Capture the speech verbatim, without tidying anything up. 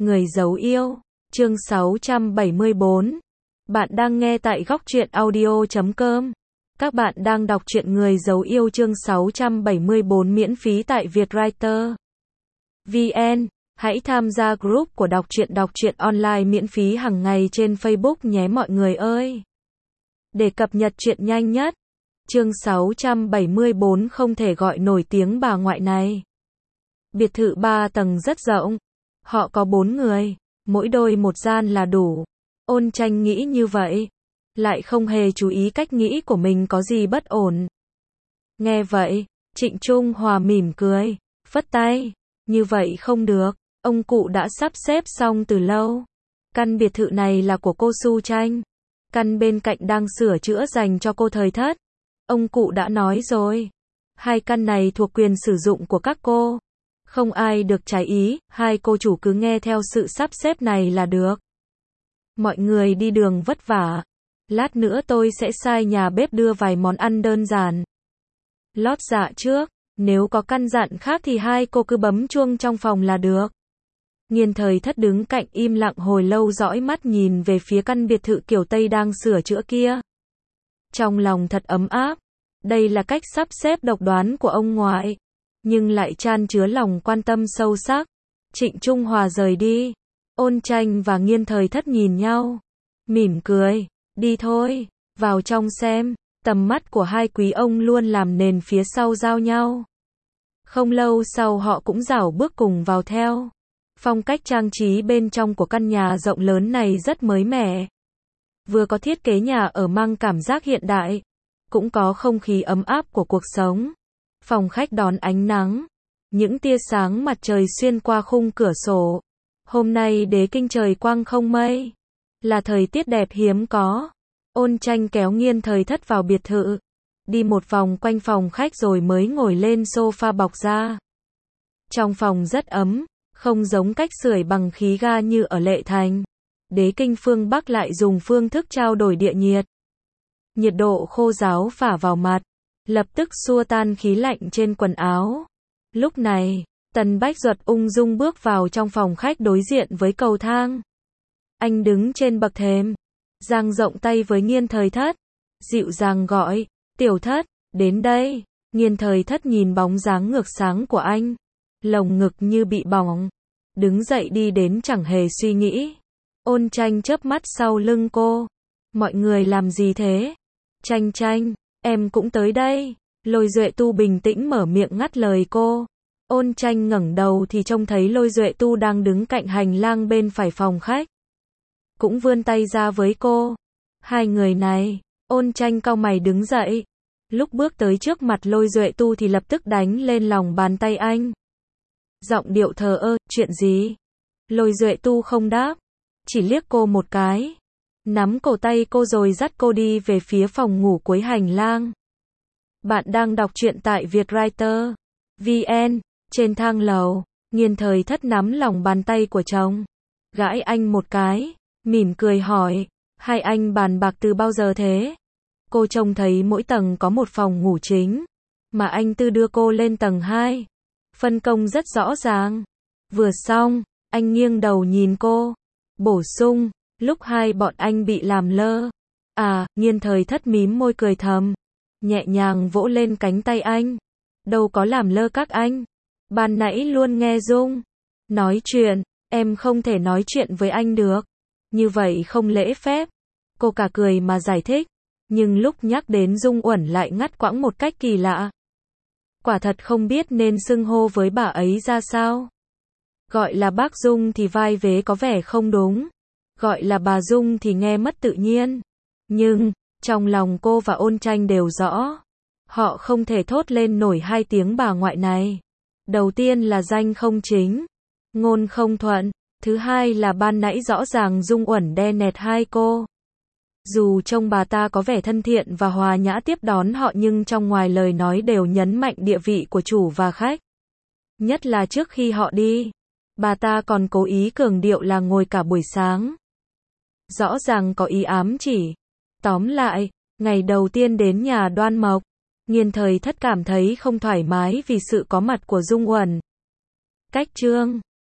Người giấu yêu, chương sáu trăm bảy mươi bốn. Bạn đang nghe tại góc truyện audio chấm com. Các bạn đang đọc truyện Người giấu yêu chương sáu trăm bảy mươi bốn miễn phí tại Vietwriter vê en. Hãy tham gia group của đọc truyện đọc truyện online miễn phí hàng ngày trên Facebook nhé mọi người ơi. Để cập nhật truyện nhanh nhất. Chương sáu trăm bảy mươi bốn không thể gọi nổi tiếng bà ngoại này. Biệt thự ba tầng rất rộng. Họ có bốn người, mỗi đôi một gian là đủ. Ôn Tranh nghĩ như vậy, lại không hề chú ý cách nghĩ của mình có gì bất ổn. Nghe vậy, Trịnh Trung Hòa mỉm cười, phất tay, như vậy không được, ông cụ đã sắp xếp xong từ lâu. Căn biệt thự này là của cô Su Tranh, căn bên cạnh đang sửa chữa dành cho cô Thời Thất. Ông cụ đã nói rồi, hai căn này thuộc quyền sử dụng của các cô. Không ai được trái ý, hai cô chủ cứ nghe theo sự sắp xếp này là được. Mọi người đi đường vất vả. Lát nữa tôi sẽ sai nhà bếp đưa vài món ăn đơn giản. Lót dạ trước, nếu có căn dặn khác thì hai cô cứ bấm chuông trong phòng là được. Nghiên Thời Thất đứng cạnh im lặng hồi lâu dõi mắt nhìn về phía căn biệt thự kiểu Tây đang sửa chữa kia. Trong lòng thật ấm áp. Đây là cách sắp xếp độc đoán của ông ngoại, nhưng lại chan chứa lòng quan tâm sâu sắc. Trịnh Trung Hòa rời đi. Ôn Tranh và Nghiên Thời Thất nhìn nhau, mỉm cười, đi thôi, vào trong xem. Tầm mắt của hai quý ông luôn làm nền phía sau giao nhau. Không lâu sau họ cũng rảo bước cùng vào theo. Phong cách trang trí bên trong của căn nhà rộng lớn này rất mới mẻ. Vừa có thiết kế nhà ở mang cảm giác hiện đại, cũng có không khí ấm áp của cuộc sống. Phòng khách đón ánh nắng, những tia sáng mặt trời xuyên qua khung cửa sổ. Hôm nay đế kinh trời quang không mây, là thời tiết đẹp hiếm có. Ôn Tranh kéo Nghiên Thời Thất vào biệt thự, đi một vòng quanh phòng khách rồi mới ngồi lên sofa bọc ra. Trong phòng rất ấm, không giống cách sưởi bằng khí ga như ở Lệ Thành. Đế kinh phương Bắc lại dùng phương thức trao đổi địa nhiệt. Nhiệt độ khô ráo phả vào mặt, lập tức xua tan khí lạnh trên quần áo. Lúc này, Tần Bách Duật ung dung bước vào trong phòng khách đối diện với cầu thang. Anh đứng trên bậc thềm, dang rộng tay với Nghiên Thời Thất, dịu dàng gọi, Tiểu Thất, đến đây. Nghiên Thời Thất nhìn bóng dáng ngược sáng của anh, lồng ngực như bị bỏng, đứng dậy đi đến chẳng hề suy nghĩ. Ôn Tranh chớp mắt sau lưng cô, mọi người làm gì thế? Tranh Tranh, em cũng tới đây. Lôi Duệ Tu bình tĩnh mở miệng ngắt lời cô. Ôn Tranh ngẩng đầu thì trông thấy Lôi Duệ Tu đang đứng cạnh hành lang bên phải phòng khách, cũng vươn tay ra với cô. Hai người này. Ôn Tranh cau mày đứng dậy. Lúc bước tới trước mặt Lôi Duệ Tu thì lập tức đánh lên lòng bàn tay anh. Giọng điệu thờ ơ, chuyện gì? Lôi Duệ Tu không đáp, chỉ liếc cô một cái, nắm cổ tay cô rồi dắt cô đi về phía phòng ngủ cuối hành lang. Bạn đang đọc truyện tại Vietwriter vê en. Trên thang lầu, Nghiên Thời Thất nắm lòng bàn tay của chồng, gãi anh một cái, mỉm cười hỏi, hai anh bàn bạc từ bao giờ thế? Cô trông thấy mỗi tầng có một phòng ngủ chính, mà anh Tư đưa cô lên tầng hai. Phân công rất rõ ràng. Vừa xong, anh nghiêng đầu nhìn cô, bổ sung, lúc hai bọn anh bị làm lơ. À, Nghiên Thời Thất mím môi cười thầm, nhẹ nhàng vỗ lên cánh tay anh. Đâu có làm lơ các anh. Ban nãy luôn nghe Dung nói chuyện, em không thể nói chuyện với anh được. Như vậy không lễ phép. Cô cả cười mà giải thích, nhưng lúc nhắc đến Dung Uẩn lại ngắt quãng một cách kỳ lạ. Quả thật không biết nên xưng hô với bà ấy ra sao. Gọi là bác Dung thì vai vế có vẻ không đúng. Gọi là bà Dung thì nghe mất tự nhiên. Nhưng, trong lòng cô và Ôn Tranh đều rõ, họ không thể thốt lên nổi hai tiếng bà ngoại này. Đầu tiên là danh không chính, ngôn không thuận. Thứ hai là ban nãy rõ ràng Dung Uẩn đe nẹt hai cô. Dù trông bà ta có vẻ thân thiện và hòa nhã tiếp đón họ nhưng trong ngoài lời nói đều nhấn mạnh địa vị của chủ và khách. Nhất là trước khi họ đi, bà ta còn cố ý cường điệu là ngồi cả buổi sáng. Rõ ràng có ý ám chỉ. Tóm lại, ngày đầu tiên đến nhà Đoan Mộc, Nghiên Thời Thất cảm thấy không thoải mái vì sự có mặt của Dung Uẩn. Cách chương